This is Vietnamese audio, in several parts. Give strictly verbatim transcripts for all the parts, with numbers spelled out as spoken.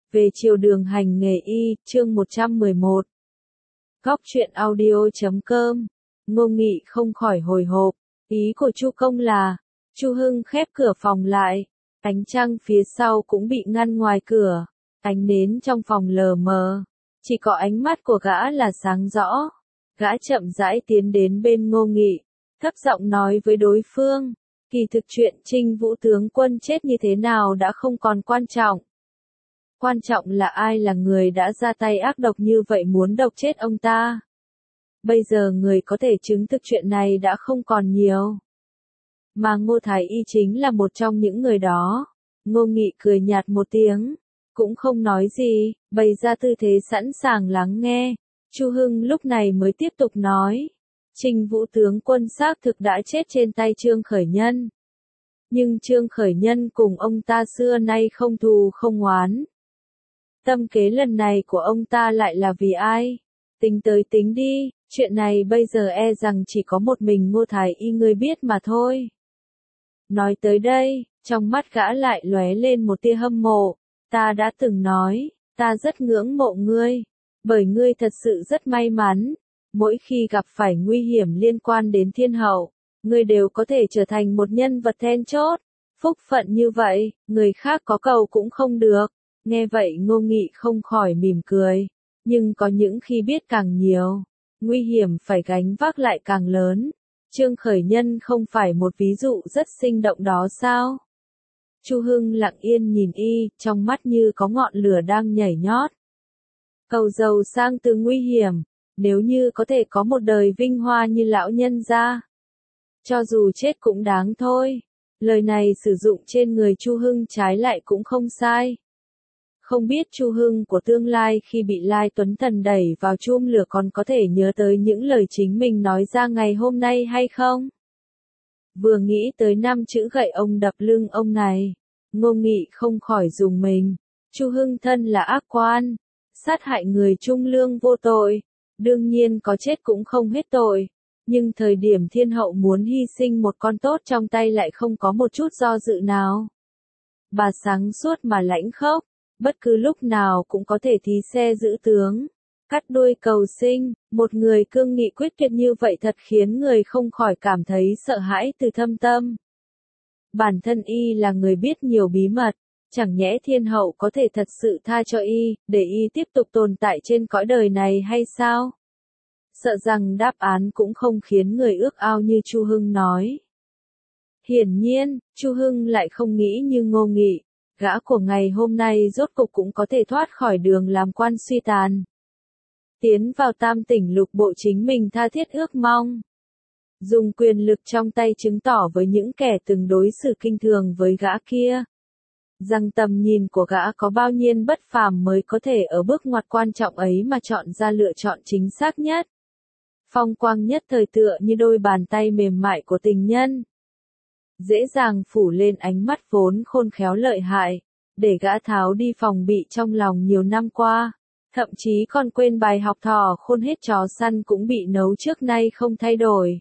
Về chiều đường hành nghề y, chương một trăm mười một. Góc truyện audio.com. Ngô Nghị không khỏi hồi hộp, ý của Chu Công là, Chu Hưng khép cửa phòng lại, ánh trăng phía sau cũng bị ngăn ngoài cửa, ánh nến trong phòng lờ mờ, chỉ có ánh mắt của gã là sáng rõ. Gã chậm rãi tiến đến bên Ngô Nghị, thấp giọng nói với đối phương, kỳ thực chuyện Trinh Vũ tướng quân chết như thế nào đã không còn quan trọng. Quan trọng là ai là người đã ra tay ác độc như vậy muốn độc chết ông ta. Bây giờ người có thể chứng thực chuyện này đã không còn nhiều. Mà Ngô Thái Y chính là một trong những người đó. Ngô Nghị cười nhạt một tiếng, cũng không nói gì, bày ra tư thế sẵn sàng lắng nghe. Chu Hưng lúc này mới tiếp tục nói, Trinh Vũ tướng quân xác thực đã chết trên tay Trương Khởi Nhân. Nhưng Trương Khởi Nhân cùng ông ta xưa nay không thù không oán. Tâm kế lần này của ông ta lại là vì ai? Tính tới tính đi, chuyện này bây giờ e rằng chỉ có một mình Ngô Thái Y ngươi biết mà thôi. Nói tới đây, trong mắt gã lại lóe lên một tia hâm mộ. Ta đã từng nói, ta rất ngưỡng mộ ngươi, bởi ngươi thật sự rất may mắn. Mỗi khi gặp phải nguy hiểm liên quan đến thiên hậu, ngươi đều có thể trở thành một nhân vật then chốt. Phúc phận như vậy, người khác có cầu cũng không được. Nghe vậy Ngô Nghị không khỏi mỉm cười, nhưng có những khi biết càng nhiều, nguy hiểm phải gánh vác lại càng lớn. Trương Khởi Nhân không phải một ví dụ rất sinh động đó sao? Chu Hưng lặng yên nhìn y, trong mắt như có ngọn lửa đang nhảy nhót. Cầu giàu sang từ nguy hiểm, nếu như có thể có một đời vinh hoa như lão nhân gia, cho dù chết cũng đáng thôi. Lời này sử dụng trên người Chu Hưng trái lại cũng không sai. Không biết Chu Hưng của tương lai khi bị Lai Tuấn Thần đẩy vào chum lửa còn có thể nhớ tới những lời chính mình nói ra ngày hôm nay hay không? Vừa nghĩ tới năm chữ gậy ông đập lưng ông này, Ngô Nghị không khỏi rùng mình. Chu Hưng thân là ác quan, sát hại người trung lương vô tội, đương nhiên có chết cũng không hết tội. Nhưng thời điểm thiên hậu muốn hy sinh một con tốt trong tay lại không có một chút do dự nào. Bà sáng suốt mà lãnh khốc, bất cứ lúc nào cũng có thể thí xe giữ tướng, cắt đuôi cầu sinh. Một người cương nghị quyết tuyệt như vậy thật khiến người không khỏi cảm thấy sợ hãi từ thâm tâm. Bản thân y là người biết nhiều bí mật, chẳng nhẽ thiên hậu có thể thật sự tha cho y, để y tiếp tục tồn tại trên cõi đời này hay sao? Sợ rằng đáp án cũng không khiến người ước ao như Chu Hưng nói. Hiển nhiên, Chu Hưng lại không nghĩ như Ngô Nghị. Gã của ngày hôm nay rốt cục cũng có thể thoát khỏi đường làm quan suy tàn. Tiến vào tam tỉnh lục bộ chính mình tha thiết ước mong. Dùng quyền lực trong tay chứng tỏ với những kẻ từng đối xử kinh thường với gã kia, rằng tầm nhìn của gã có bao nhiêu bất phàm mới có thể ở bước ngoặt quan trọng ấy mà chọn ra lựa chọn chính xác nhất. Phong quang nhất thời tựa như đôi bàn tay mềm mại của tình nhân, dễ dàng phủ lên ánh mắt vốn khôn khéo lợi hại, để gã tháo đi phòng bị trong lòng nhiều năm qua, thậm chí còn quên bài học thỏ khôn hết chó săn cũng bị nấu trước nay không thay đổi.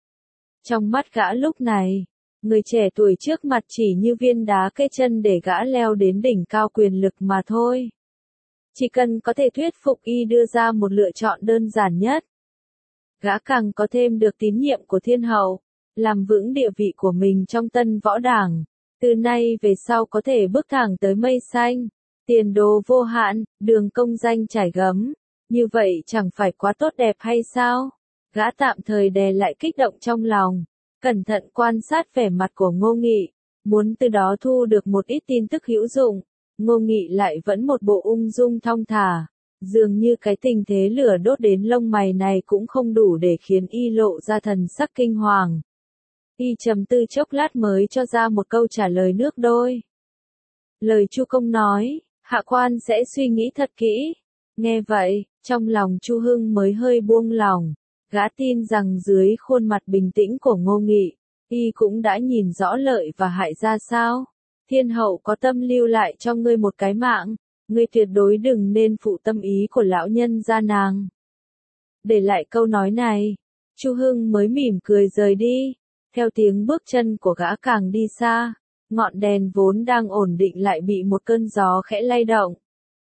Trong mắt gã lúc này, người trẻ tuổi trước mặt chỉ như viên đá cây chân để gã leo đến đỉnh cao quyền lực mà thôi. Chỉ cần có thể thuyết phục y đưa ra một lựa chọn đơn giản nhất, gã càng có thêm được tín nhiệm của thiên hậu, làm vững địa vị của mình trong tân võ đảng, từ nay về sau có thể bước thẳng tới mây xanh, tiền đồ vô hạn, đường công danh trải gấm, như vậy chẳng phải quá tốt đẹp hay sao? Gã tạm thời đè lại kích động trong lòng, cẩn thận quan sát vẻ mặt của Ngô Nghị, muốn từ đó thu được một ít tin tức hữu dụng. Ngô Nghị lại vẫn một bộ ung dung thong thả, dường như cái tình thế lửa đốt đến lông mày này cũng không đủ để khiến y lộ ra thần sắc kinh hoàng. Y trầm tư chốc lát mới cho ra một câu trả lời nước đôi. Lời Chu Công nói, hạ quan sẽ suy nghĩ thật kỹ. Nghe vậy, trong lòng Chu Hưng mới hơi buông lòng. Gã tin rằng dưới khuôn mặt bình tĩnh của Ngô Nghị, y cũng đã nhìn rõ lợi và hại ra sao. Thiên hậu có tâm lưu lại cho ngươi một cái mạng, ngươi tuyệt đối đừng nên phụ tâm ý của lão nhân gia nàng. Để lại câu nói này, Chu Hưng mới mỉm cười rời đi. Theo tiếng bước chân của gã càng đi xa, ngọn đèn vốn đang ổn định lại bị một cơn gió khẽ lay động.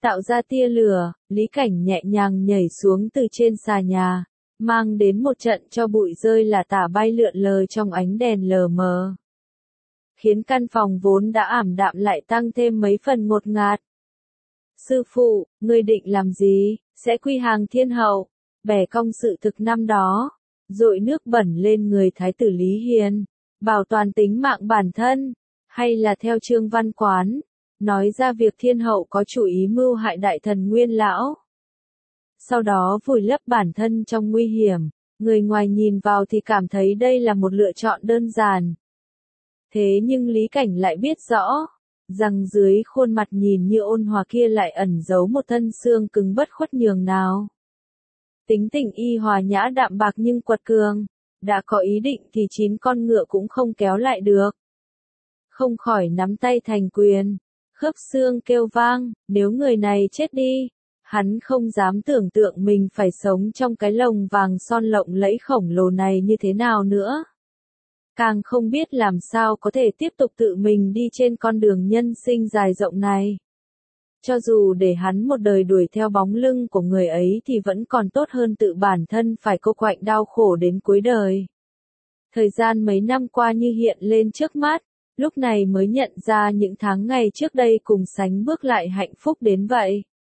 Tạo ra tia lửa, Lý Cảnh nhẹ nhàng nhảy xuống từ trên xà nhà, mang đến một trận cho bụi rơi là tả bay lượn lờ trong ánh đèn lờ mờ, khiến căn phòng vốn đã ảm đạm lại tăng thêm mấy phần ngột ngạt. Sư phụ, ngươi định làm gì? Sẽ quy hàng thiên hậu, bẻ cong sự thực năm đó, dội nước bẩn lên người thái tử Lý Hiền, bảo toàn tính mạng bản thân, hay là theo Trương Văn Quán, nói ra việc thiên hậu có chủ ý mưu hại đại thần Nguyên Lão. Sau đó vùi lấp bản thân trong nguy hiểm, người ngoài nhìn vào thì cảm thấy đây là một lựa chọn đơn giản. Thế nhưng Lý Cảnh lại biết rõ, rằng dưới khuôn mặt nhìn như ôn hòa kia lại ẩn giấu một thân xương cứng bất khuất nhường nào. Tính tình y hòa nhã đạm bạc nhưng quật cường, đã có ý định thì chín con ngựa cũng không kéo lại được. Không khỏi nắm tay thành quyền, khớp xương kêu vang, nếu người này chết đi, hắn không dám tưởng tượng mình phải sống trong cái lồng vàng son lộng lẫy khổng lồ này như thế nào nữa. Càng không biết làm sao có thể tiếp tục tự mình đi trên con đường nhân sinh dài rộng này. Cho dù để hắn một đời đuổi theo bóng lưng của người ấy thì vẫn còn tốt hơn tự bản thân phải cô quạnh đau khổ đến cuối đời. Thời gian mấy năm qua như hiện lên trước mắt, lúc này mới nhận ra những tháng ngày trước đây cùng sánh bước lại hạnh phúc đến vậy.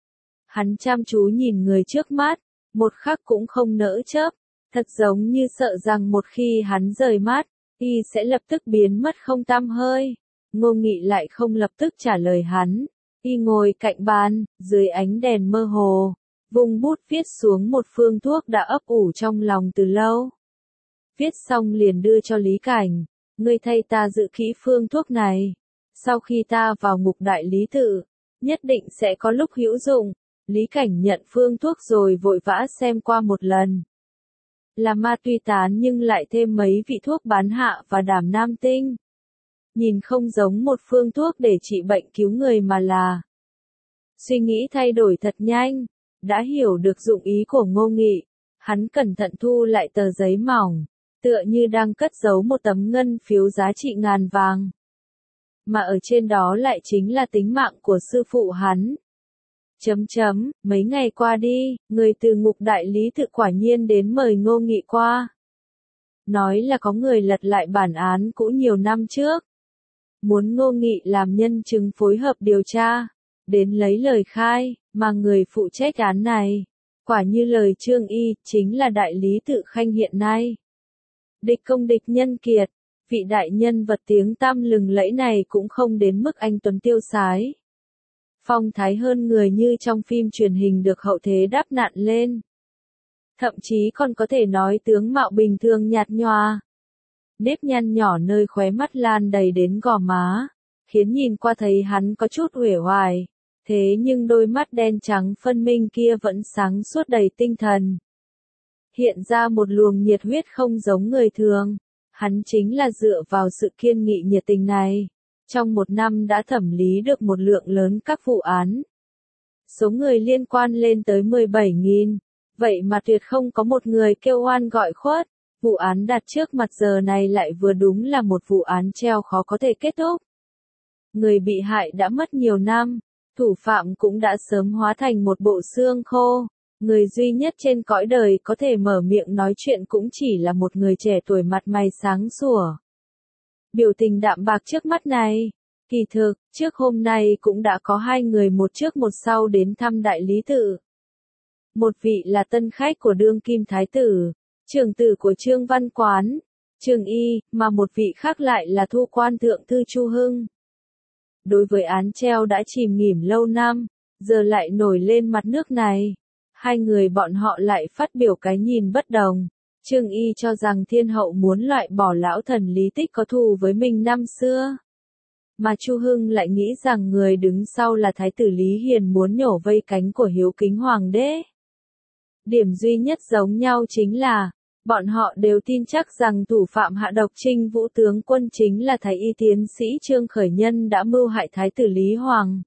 Hắn chăm chú nhìn người trước mắt, một khắc cũng không nỡ chớp, thật giống như sợ rằng một khi hắn rời mắt, y sẽ lập tức biến mất không tăm hơi. Ngô Nghị lại không lập tức trả lời hắn, y ngồi cạnh bàn, dưới ánh đèn mơ hồ, vùng bút viết xuống một phương thuốc đã ấp ủ trong lòng từ lâu. Viết xong liền đưa cho Lý Cảnh, ngươi thay ta dự kỹ phương thuốc này, sau khi ta vào ngục đại lý tự, nhất định sẽ có lúc hữu dụng. Lý Cảnh nhận phương thuốc rồi vội vã xem qua một lần. Là ma tuy tán nhưng lại thêm mấy vị thuốc bán hạ và đảm nam tinh. Nhìn không giống một phương thuốc để trị bệnh cứu người mà là. Suy nghĩ thay đổi thật nhanh, đã hiểu được dụng ý của Ngô Nghị, hắn cẩn thận thu lại tờ giấy mỏng, tựa như đang cất giấu một tấm ngân phiếu giá trị ngàn vàng. Mà ở trên đó lại chính là tính mạng của sư phụ hắn. Chấm chấm, mấy ngày qua đi, người từ ngục đại lý tự quả nhiên đến mời Ngô Nghị qua. Nói là có người lật lại bản án cũ nhiều năm trước. Muốn Ngô Nghị làm nhân chứng phối hợp điều tra, đến lấy lời khai, mà người phụ trách án này, quả như lời Trương Y, chính là đại lý tự Khanh hiện nay. Địch công địch nhân kiệt, vị đại nhân vật tiếng tăm lừng lẫy này cũng không đến mức anh tuấn tiêu sái. Phong thái hơn người như trong phim truyền hình được hậu thế đắp nặn lên. Thậm chí còn có thể nói tướng mạo bình thường nhạt nhòa. Nếp nhăn nhỏ nơi khóe mắt lan đầy đến gò má, khiến nhìn qua thấy hắn có chút uể oải. Thế nhưng đôi mắt đen trắng phân minh kia vẫn sáng suốt đầy tinh thần. Hiện ra một luồng nhiệt huyết không giống người thường. Hắn chính là dựa vào sự kiên nghị nhiệt tình này. Trong một năm đã thẩm lý được một lượng lớn các vụ án. Số người liên quan lên tới mười bảy nghìn. Vậy mà tuyệt không có một người kêu oan gọi khuất. Vụ án đặt trước mặt giờ này lại vừa đúng là một vụ án treo khó có thể kết thúc. Người bị hại đã mất nhiều năm. Thủ phạm cũng đã sớm hóa thành một bộ xương khô. Người duy nhất trên cõi đời có thể mở miệng nói chuyện cũng chỉ là một người trẻ tuổi mặt mày sáng sủa. Biểu tình đạm bạc trước mắt này. Kỳ thực, trước hôm nay cũng đã có hai người một trước một sau đến thăm đại lý tự. Một vị là tân khách của đương kim thái tử, trưởng tử của Trương Văn Quán, Trương Y, mà một vị khác lại là thu quan thượng thư Chu Hưng. Đối với án treo đã chìm nghỉm lâu năm, giờ lại nổi lên mặt nước này. Hai người bọn họ lại phát biểu cái nhìn bất đồng. Trương Y cho rằng thiên hậu muốn loại bỏ lão thần Lý Tích có thù với mình năm xưa. Mà Chu Hưng lại nghĩ rằng người đứng sau là thái tử Lý Hiền muốn nhổ vây cánh của hiếu kính hoàng đế. Điểm duy nhất giống nhau chính là, bọn họ đều tin chắc rằng thủ phạm hạ độc Trinh Vũ tướng quân chính là thái y tiến sĩ Trương Khởi Nhân đã mưu hại thái tử Lý Hoàng.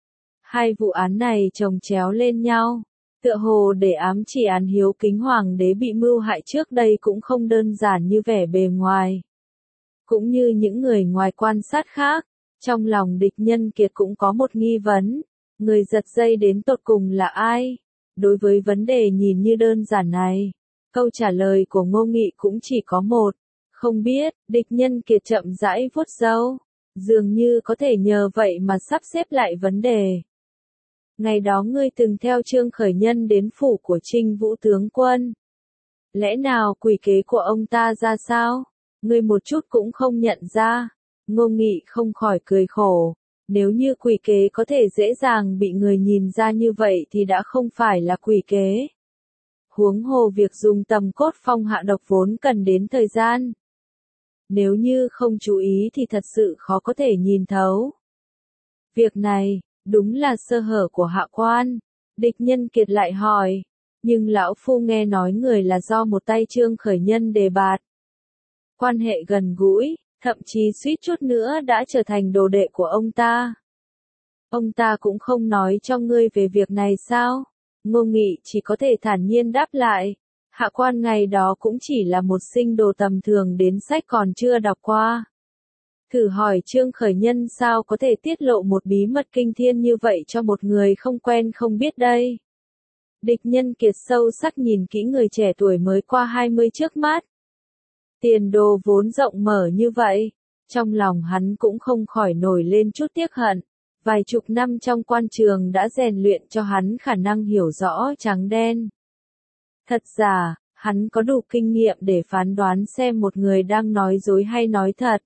Hai vụ án này chồng chéo lên nhau. Tựa hồ để ám chỉ án hiếu kính hoàng đế bị mưu hại trước đây cũng không đơn giản như vẻ bề ngoài. Cũng như những người ngoài quan sát khác, trong lòng địch nhân kiệt cũng có một nghi vấn. Người giật dây đến tột cùng là ai? Đối với vấn đề nhìn như đơn giản này, câu trả lời của Ngô Nghị cũng chỉ có một. Không biết. Địch Nhân Kiệt chậm rãi vuốt râu. Dường như có thể nhờ vậy mà sắp xếp lại vấn đề. Ngày đó ngươi từng theo Trương Khởi Nhân đến phủ của Trinh Vũ tướng quân. Lẽ nào quỷ kế của ông ta ra sao? Ngươi một chút cũng không nhận ra. Ngô Nghị không khỏi cười khổ. Nếu như quỷ kế có thể dễ dàng bị người nhìn ra như vậy thì đã không phải là quỷ kế. Huống hồ việc dùng tầm cốt phong hạ độc vốn cần đến thời gian. Nếu như không chú ý thì thật sự khó có thể nhìn thấu. Việc này, đúng là sơ hở của hạ quan. Địch Nhân Kiệt lại hỏi. Nhưng lão phu nghe nói người là do một tay Trương Khởi Nhân đề bạt. Quan hệ gần gũi, thậm chí suýt chút nữa đã trở thành đồ đệ của ông ta. Ông ta cũng không nói cho ngươi về việc này sao? Ngô Nghị chỉ có thể thản nhiên đáp lại. Hạ quan ngày đó cũng chỉ là một sinh đồ tầm thường đến sách còn chưa đọc qua. Thử hỏi Trương Khởi Nhân sao có thể tiết lộ một bí mật kinh thiên như vậy cho một người không quen không biết đây. Địch Nhân Kiệt sâu sắc nhìn kỹ người trẻ tuổi mới qua hai mươi trước mắt. Tiền đồ vốn rộng mở như vậy, trong lòng hắn cũng không khỏi nổi lên chút tiếc hận. Vài chục năm trong quan trường đã rèn luyện cho hắn khả năng hiểu rõ trắng đen. Thật ra, hắn có đủ kinh nghiệm để phán đoán xem một người đang nói dối hay nói thật.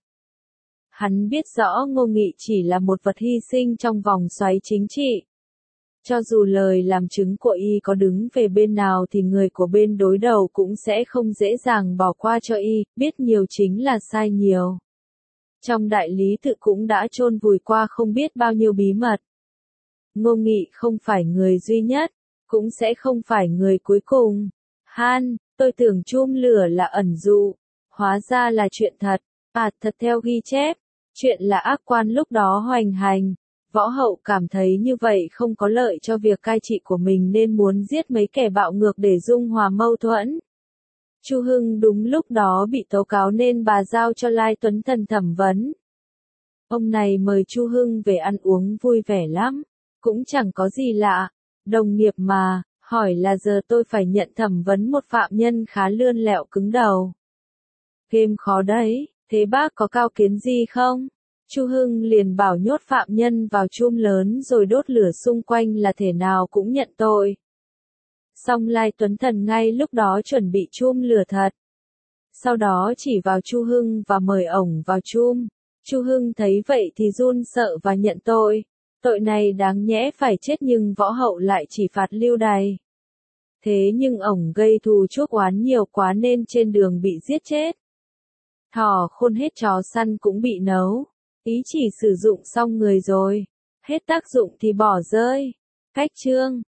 Hắn biết rõ Ngô Nghị chỉ là một vật hy sinh trong vòng xoáy chính trị. Cho dù lời làm chứng của y có đứng về bên nào thì người của bên đối đầu cũng sẽ không dễ dàng bỏ qua cho y, biết nhiều chính là sai nhiều. Trong đại lý tự cũng đã chôn vùi qua không biết bao nhiêu bí mật. Ngô Nghị không phải người duy nhất, cũng sẽ không phải người cuối cùng. Han, tôi tưởng chum lửa là ẩn dụ, hóa ra là chuyện thật. À, thật theo ghi chép, chuyện là ác quan lúc đó hoành hành. Võ Hậu cảm thấy như vậy không có lợi cho việc cai trị của mình nên muốn giết mấy kẻ bạo ngược để dung hòa mâu thuẫn. Chu Hưng đúng lúc đó bị tố cáo nên bà giao cho Lai Tuấn Thần thẩm vấn. Ông này mời Chu Hưng về ăn uống vui vẻ lắm, cũng chẳng có gì lạ, đồng nghiệp mà, hỏi là giờ tôi phải nhận thẩm vấn một phạm nhân khá lươn lẹo cứng đầu. Game khó đấy, thế bác có cao kiến gì không? Chu Hưng liền bảo nhốt phạm nhân vào chum lớn rồi đốt lửa xung quanh là thể nào cũng nhận tội. Xong Lai Tuấn Thần ngay lúc đó chuẩn bị chum lửa thật. Sau đó chỉ vào Chu Hưng và mời ổng vào chum. Chu Hưng thấy vậy thì run sợ và nhận tội. Tội này đáng nhẽ phải chết nhưng Võ Hậu lại chỉ phạt lưu đày. Thế nhưng ổng gây thù chuốc oán nhiều quá nên trên đường bị giết chết. Thỏ khôn hết chó săn cũng bị nấu. Ý chỉ sử dụng xong người rồi. Hết tác dụng thì bỏ rơi. Cách chương